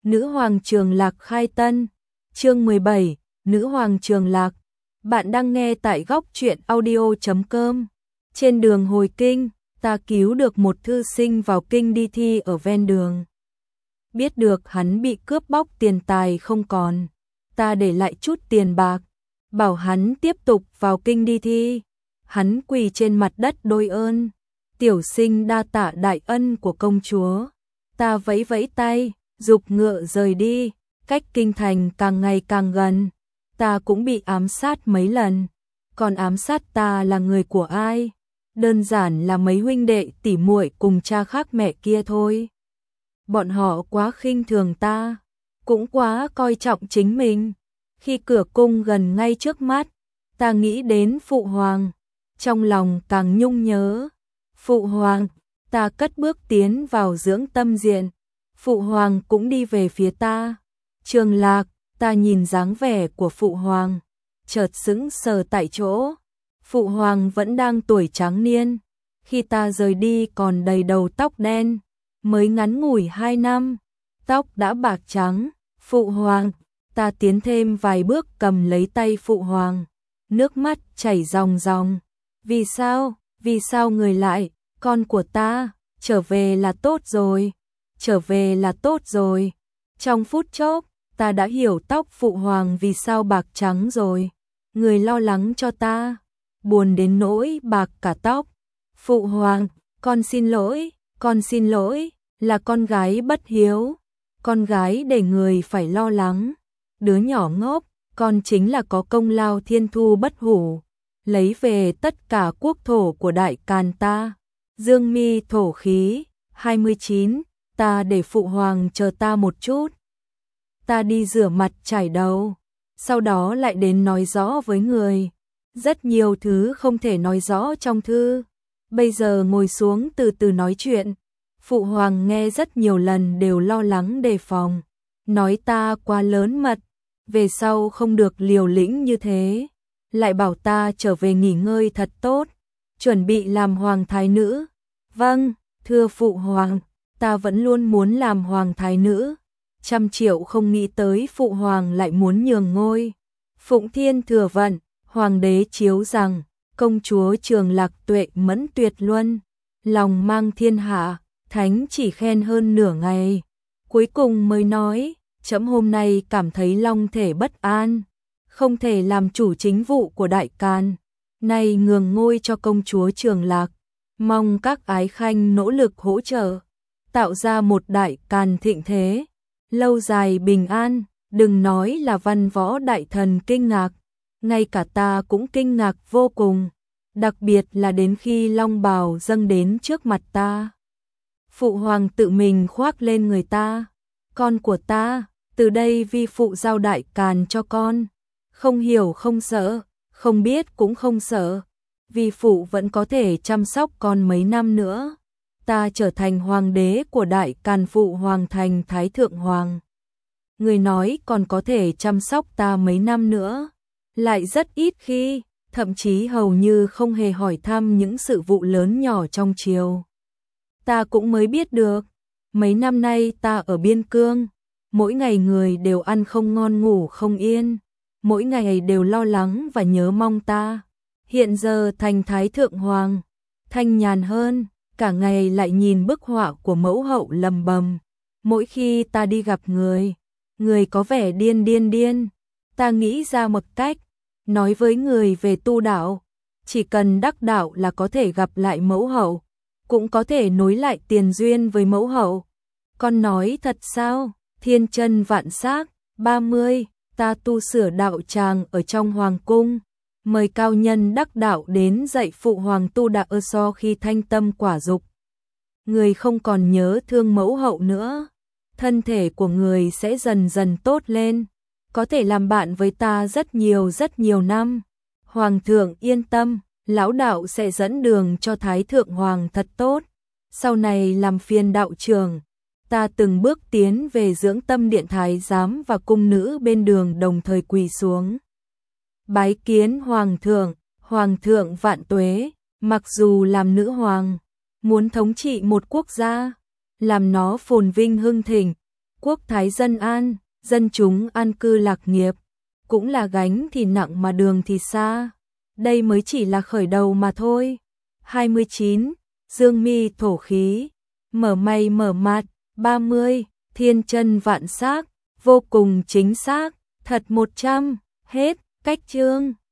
Nữ hoàng Trường Lạc khai tân. Chương 17, Nữ hoàng Trường Lạc. Bạn đang nghe tại góc truyện audio.com. Trên đường hồi kinh, ta cứu được một thư sinh vào kinh đi thi ở ven đường. Biết được hắn bị cướp bóc tiền tài không còn, ta để lại chút tiền bạc, bảo hắn tiếp tục vào kinh đi thi. Hắn quỳ trên mặt đất đôi ơn. Tiểu sinh đa tạ đại ân của công chúa. Ta vẫy vẫy tay, giục ngựa rời đi. Cách kinh thành càng ngày càng gần. Ta cũng bị ám sát mấy lần. Còn ám sát ta là người của ai? Đơn giản là mấy huynh đệ tỉ muội cùng cha khác mẹ kia thôi. Bọn họ quá khinh thường ta, cũng quá coi trọng chính mình. Khi cửa cung gần ngay trước mắt, ta nghĩ đến Phụ Hoàng, trong lòng càng nhung nhớ. Phụ Hoàng, ta cất bước tiến vào dưỡng tâm diện. Phụ Hoàng cũng đi về phía ta. Trường Lạc, ta nhìn dáng vẻ của Phụ Hoàng, chợt sững sờ tại chỗ. Phụ Hoàng vẫn đang tuổi tráng niên, khi ta rời đi còn đầy đầu tóc đen, mới ngắn ngủi 2 năm, tóc đã bạc trắng. Phụ Hoàng, ta tiến thêm vài bước cầm lấy tay Phụ Hoàng, nước mắt chảy ròng ròng. Vì sao người lại, con của ta, trở về là tốt rồi, trở về là tốt rồi. Trong phút chốc, ta đã hiểu tóc Phụ Hoàng vì sao bạc trắng rồi. Người lo lắng cho ta, buồn đến nỗi bạc cả tóc. Phụ Hoàng, con xin lỗi, là con gái bất hiếu, con gái để người phải lo lắng. Đứa nhỏ ngốc, con chính là có công lao thiên thu bất hủ, lấy về tất cả quốc thổ của Đại Càn ta. Dương mi thổ khí. 29, ta để Phụ Hoàng chờ ta một chút. Ta đi rửa mặt chải đầu, sau đó lại đến nói rõ với người. Rất nhiều thứ không thể nói rõ trong thư. Bây giờ ngồi xuống từ từ nói chuyện. Phụ Hoàng nghe rất nhiều lần đều lo lắng đề phòng, nói ta quá lớn mật, về sau không được liều lĩnh như thế. Lại bảo ta trở về nghỉ ngơi thật tốt, chuẩn bị làm hoàng thái nữ. Vâng, thưa Phụ Hoàng, ta vẫn luôn muốn làm hoàng thái nữ. Trăm triệu không nghĩ tới Phụ Hoàng lại muốn nhường ngôi. Phụng Thiên thừa vận, Hoàng đế chiếu rằng công chúa Trường Lạc tuệ mẫn tuyệt luân, lòng mang thiên hạ. Thánh chỉ khen hơn nửa ngày, cuối cùng mới nói, trẫm hôm nay cảm thấy long thể bất an, không thể làm chủ chính vụ của Đại Càn, nay nhường ngôi cho công chúa Trường Lạc, mong các ái khanh nỗ lực hỗ trợ, tạo ra một Đại Càn thịnh thế, lâu dài bình an. Đừng nói là văn võ đại thần kinh ngạc, ngay cả ta cũng kinh ngạc vô cùng, đặc biệt là đến khi long bào dâng đến trước mặt ta. Phụ Hoàng tự mình khoác lên người ta. Con của ta, từ đây vi phụ giao Đại Càn cho con. Không hiểu không sợ, không biết cũng không sợ. Vi phụ vẫn có thể chăm sóc con mấy năm nữa. Ta trở thành hoàng đế của Đại Càn, Phụ Hoàng thành Thái Thượng Hoàng. Người nói còn có thể chăm sóc ta mấy năm nữa. Lại rất ít khi, thậm chí hầu như không hề hỏi thăm những sự vụ lớn nhỏ trong triều. Ta cũng mới biết được, mấy năm nay ta ở biên cương, mỗi ngày người đều ăn không ngon ngủ không yên, mỗi ngày đều lo lắng và nhớ mong ta. Hiện giờ thành Thái Thượng Hoàng, thanh nhàn hơn, cả ngày lại nhìn bức họa của mẫu hậu lầm bầm. Mỗi khi ta đi gặp người có vẻ điên, ta nghĩ ra một cách, nói với người về tu đạo, chỉ cần đắc đạo là có thể gặp lại mẫu hậu, cũng có thể nối lại tiền duyên với mẫu hậu. Con nói thật sao? Thiên chân vạn xác. 30, ta tu sửa đạo tràng ở trong hoàng cung, mời cao nhân đắc đạo đến dạy Phụ Hoàng tu đạo so khi thanh tâm quả dục. Người không còn nhớ thương mẫu hậu nữa, thân thể của người sẽ dần dần tốt lên, có thể làm bạn với ta rất nhiều năm. Hoàng thượng yên tâm, lão đạo sẽ dẫn đường cho Thái Thượng Hoàng thật tốt. Sau này làm phiên đạo trưởng, ta từng bước tiến về dưỡng tâm điện thái giám và cung nữ bên đường đồng thời quỳ xuống. Bái kiến Hoàng thượng vạn tuế. Mặc dù làm nữ hoàng, muốn thống trị một quốc gia, làm nó phồn vinh hưng thịnh, quốc thái dân an, dân chúng an cư lạc nghiệp. Cũng là gánh thì nặng mà đường thì xa. Đây mới chỉ là khởi đầu mà thôi. 29. Dương mi thổ khí, mở mày mở mặt. 30. Thiên chân vạn xác, vô cùng chính xác, thật 100. Hết. Cách chương